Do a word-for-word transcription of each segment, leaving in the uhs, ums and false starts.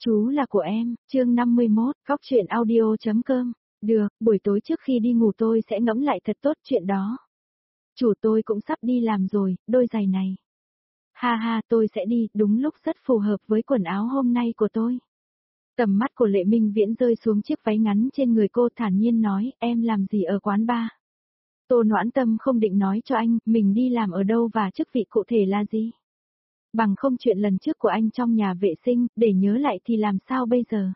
Chú là của em, chương năm mươi mốt, góc truyện audio.com. Được, buổi tối trước khi đi ngủ tôi sẽ ngẫm lại thật tốt chuyện đó. Chủ tôi cũng sắp đi làm rồi, đôi giày này. Ha ha, tôi sẽ đi, đúng lúc rất phù hợp với quần áo hôm nay của tôi. Tầm mắt của Lệ Minh Viễn rơi xuống chiếc váy ngắn trên người cô, thản nhiên nói, em làm gì ở quán bar? Tô Noãn Tâm không định nói cho anh, mình đi làm ở đâu và chức vị cụ thể là gì. Bằng không chuyện lần trước của anh trong nhà vệ sinh, để nhớ lại thì làm sao bây giờ?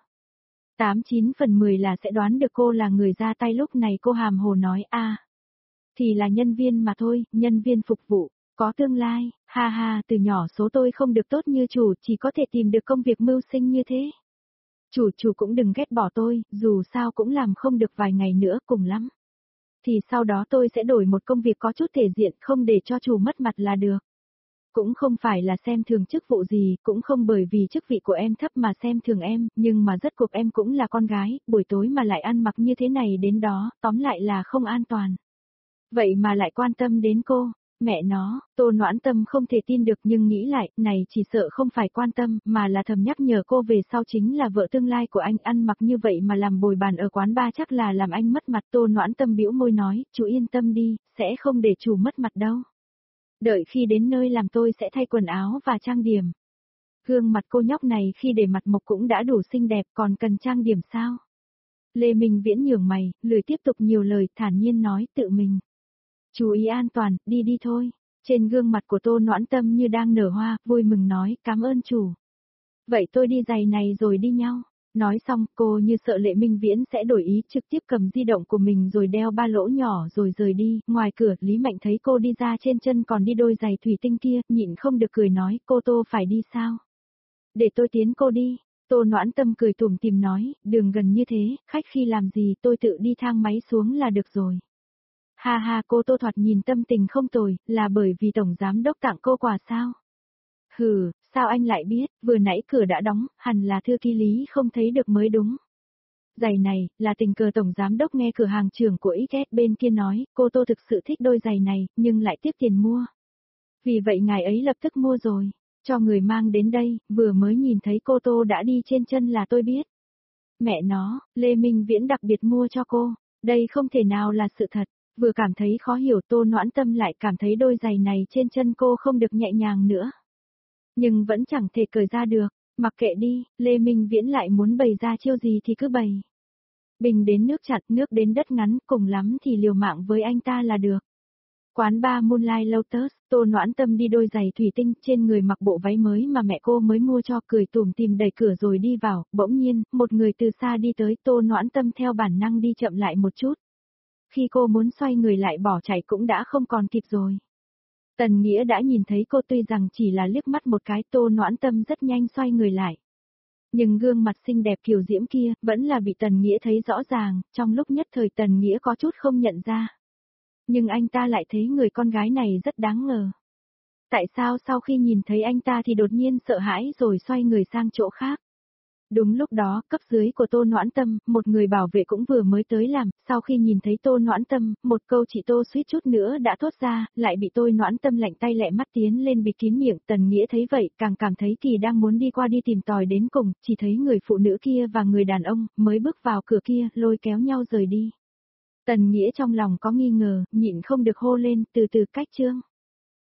Tám chín phần mười là sẽ đoán được cô là người ra tay, lúc này cô hàm hồ nói a, thì là nhân viên mà thôi, nhân viên phục vụ, có tương lai, ha ha, từ nhỏ số tôi không được tốt như chủ, chỉ có thể tìm được công việc mưu sinh như thế. Chủ chủ cũng đừng ghét bỏ tôi, dù sao cũng làm không được vài ngày nữa, cùng lắm. Thì sau đó tôi sẽ đổi một công việc có chút thể diện, không để cho chủ mất mặt là được. Cũng không phải là xem thường chức vụ gì, cũng không bởi vì chức vị của em thấp mà xem thường em, nhưng mà rốt cuộc em cũng là con gái, buổi tối mà lại ăn mặc như thế này đến đó, tóm lại là không an toàn. Vậy mà lại quan tâm đến cô, mẹ nó, Tô Noãn Tâm không thể tin được, nhưng nghĩ lại, này chỉ sợ không phải quan tâm, mà là thầm nhắc nhở cô về sau chính là vợ tương lai của anh, ăn mặc như vậy mà làm bồi bàn ở quán bar chắc là làm anh mất mặt. Tô Noãn Tâm bĩu môi nói, chú yên tâm đi, sẽ không để chủ mất mặt đâu. Đợi khi đến nơi làm tôi sẽ thay quần áo và trang điểm. Gương mặt cô nhóc này khi để mặt mộc cũng đã đủ xinh đẹp, còn cần trang điểm sao? Lê Minh Viễn nhướng mày, lười tiếp tục nhiều lời, thản nhiên nói, tự mình. Chú ý an toàn, đi đi thôi. Trên gương mặt của Tô Noãn Tâm như đang nở hoa, vui mừng nói, cảm ơn chủ. Vậy tôi đi giày này rồi đi nhau. Nói xong, cô như sợ Lệ Minh Viễn sẽ đổi ý, trực tiếp cầm di động của mình rồi đeo ba lỗ nhỏ rồi rời đi. Ngoài cửa, Lý Mạnh thấy cô đi ra, trên chân còn đi đôi giày thủy tinh kia, nhịn không được cười nói, cô Tô phải đi sao? Để tôi tiến cô đi. Tô Noãn Tâm cười tủm tỉm nói, đường gần như thế, khách khi làm gì tôi tự đi thang máy xuống là được rồi. Ha ha, cô Tô thoạt nhìn tâm tình không tồi, là bởi vì tổng giám đốc tặng cô quà sao? Hừ, sao anh lại biết, vừa nãy cửa đã đóng, hẳn là thư ký Lý không thấy được mới đúng. Giày này, là tình cờ tổng giám đốc nghe cửa hàng trưởng của ích ét bên kia nói, cô Tô thực sự thích đôi giày này, nhưng lại tiếp tiền mua. Vì vậy ngài ấy lập tức mua rồi, cho người mang đến đây, vừa mới nhìn thấy cô Tô đã đi trên chân là tôi biết. Mẹ nó, Lê Minh Viễn đặc biệt mua cho cô, đây không thể nào là sự thật. Vừa cảm thấy khó hiểu, Tô Noãn Tâm lại cảm thấy đôi giày này trên chân cô không được nhẹ nhàng nữa. Nhưng vẫn chẳng thể cởi ra được, mặc kệ đi, Lê Minh Viễn lại muốn bày ra chiêu gì thì cứ bày. Bình đến nước chặt, nước đến đất ngắn, cùng lắm thì liều mạng với anh ta là được. Quán bar Moonlight Lotus, Tô Noãn Tâm đi đôi giày thủy tinh, trên người mặc bộ váy mới mà mẹ cô mới mua cho, cười tủm tỉm đẩy cửa rồi đi vào, bỗng nhiên, một người từ xa đi tới, Tô Noãn Tâm theo bản năng đi chậm lại một chút. Khi cô muốn xoay người lại bỏ chạy cũng đã không còn kịp rồi. Tần Nghĩa đã nhìn thấy cô, tuy rằng chỉ là liếc mắt một cái, Tô Noãn Tâm rất nhanh xoay người lại. Nhưng gương mặt xinh đẹp kiều diễm kia, vẫn là bị Tần Nghĩa thấy rõ ràng, trong lúc nhất thời Tần Nghĩa có chút không nhận ra. Nhưng anh ta lại thấy người con gái này rất đáng ngờ. Tại sao sau khi nhìn thấy anh ta thì đột nhiên sợ hãi rồi xoay người sang chỗ khác? Đúng lúc đó, cấp dưới của Tô Noãn Tâm, một người bảo vệ cũng vừa mới tới làm, sau khi nhìn thấy Tô Noãn Tâm, một câu chị Tô suýt chút nữa đã thốt ra, lại bị Tô Noãn Tâm lạnh tay lẹ mắt tiến lên bịt kín miệng. Tần Nghĩa thấy vậy, càng cảm thấy kỳ đang muốn đi qua đi tìm tòi đến cùng, chỉ thấy người phụ nữ kia và người đàn ông, mới bước vào cửa kia, lôi kéo nhau rời đi. Tần Nghĩa trong lòng có nghi ngờ, nhịn không được hô lên, từ từ cách Trương.